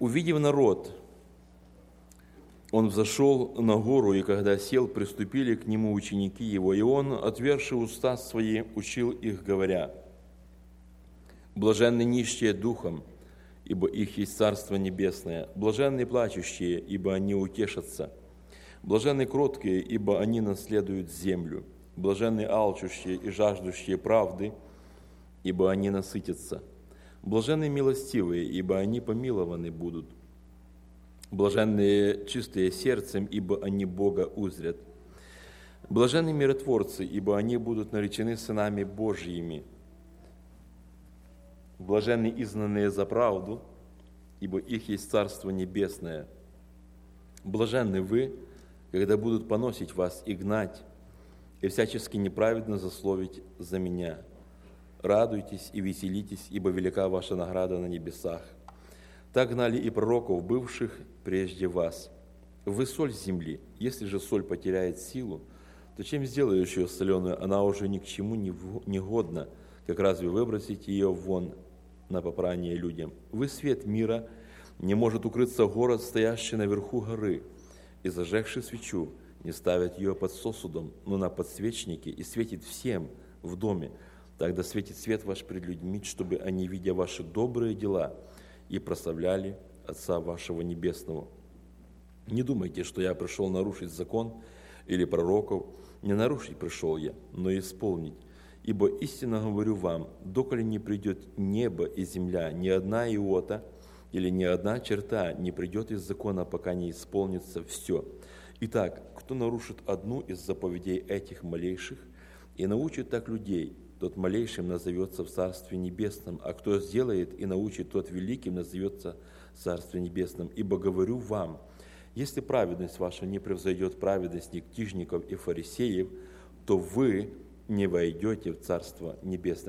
Увидев народ, он взошел на гору, и когда сел, приступили к нему ученики его, и он, отверши уста свои, учил их, говоря: «Блаженны нищие духом, ибо их есть Царство Небесное. Блаженны плачущие, ибо они утешатся. Блаженны кроткие, ибо они наследуют землю. Блаженны алчущие и жаждущие правды, ибо они насытятся. Блаженны милостивые, ибо они помилованы будут. Блаженные чистые сердцем, ибо они Бога узрят. Блаженны миротворцы, ибо они будут наречены сынами Божьими. Блаженны изгнанные за правду, ибо их есть Царство Небесное. Блаженны вы, когда будут поносить вас и гнать, и всячески неправедно злословить за меня. Радуйтесь и веселитесь, ибо велика ваша награда на небесах. Так гнали и пророков, бывших прежде вас. Вы соль земли. Если же соль потеряет силу, то чем сделаешь ее соленую? Она уже ни к чему не годна, как разве выбросить ее вон на попрание людям? Вы свет мира, не может укрыться город, стоящий наверху горы, и зажегши свечу, не ставят ее под сосудом, но на подсвечнике, и светит всем в доме. Тогда светит свет ваш пред людьми, чтобы они, видя ваши добрые дела, и прославляли Отца вашего Небесного. Не думайте, что я пришел нарушить закон или пророков. Не нарушить пришел я, но исполнить. Ибо истинно говорю вам, доколе не придет небо и земля, ни одна иота или ни одна черта не придет из закона, пока не исполнится все. Итак, кто нарушит одну из заповедей этих малейших и научит так людей, тот малейшим назовется в Царстве Небесном, а кто сделает и научит, тот великим назовется в Царстве Небесном. Ибо говорю вам, если праведность ваша не превзойдет праведность книжников и фарисеев, то вы не войдете в Царство Небесное.